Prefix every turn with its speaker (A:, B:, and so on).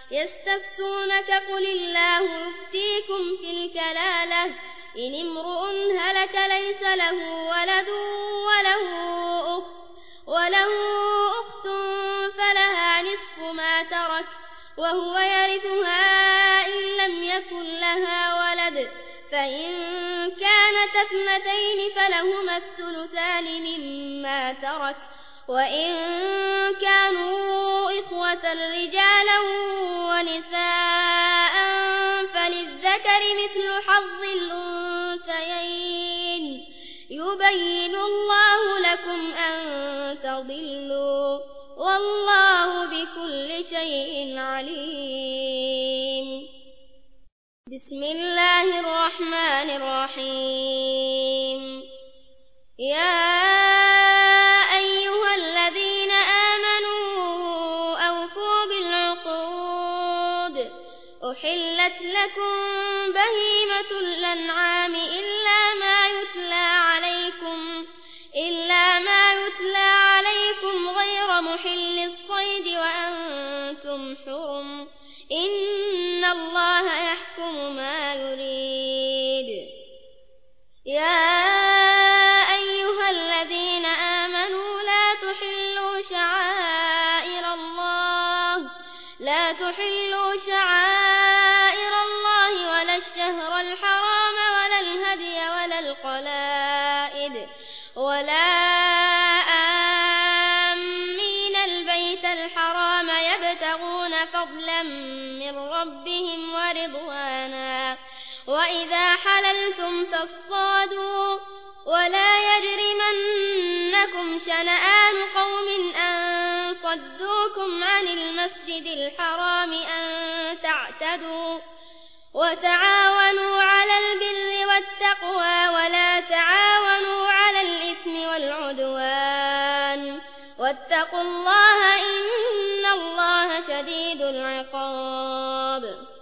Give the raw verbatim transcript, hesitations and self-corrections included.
A: يستفتونك قل الله يفتيكم في الكلالة إن امرؤ هلك ليس له ولد وله أخت, وله أخت فلها نصف ما ترك وهو يرثها إن لم يكن لها ولد فإن كانت اثنتين فلهما الثلثان مما ترك وإن كانوا إخوة رجالا ونساء فللذكر مثل حظ الأنثيين يبين الله لكم أن تضلوا والله بكل شيء عليم. بسم الله الرحمن الرحيم. يا أيها الذين آمنوا أوفوا بالعقود أحلت لكم بهيمة الأنعام إلا ما يتلى عليكم إلا ما يتلى عليكم غير محل الصيد وأنتم حرم إن الله يحكم ما يريد. يا أيها الذين آمنوا لا تحلوا شعائر الله لا تحلوا شعائر الله ولا الشهر الحرام ولا الهدي ولا القلائد ولا آمين البيت الحرام يبتغون فضلا من ربهم ورضوانا وإذا حللتم فاصطادوا ولا يجرمنكم شنآن قوم أن صدوكم عن المسجد الحرام أن تعتدوا وتعاونوا على البر والتقوى ولا تعاونوا على الإثم والعدوان واتقوا الله إن الله شديد العقاب.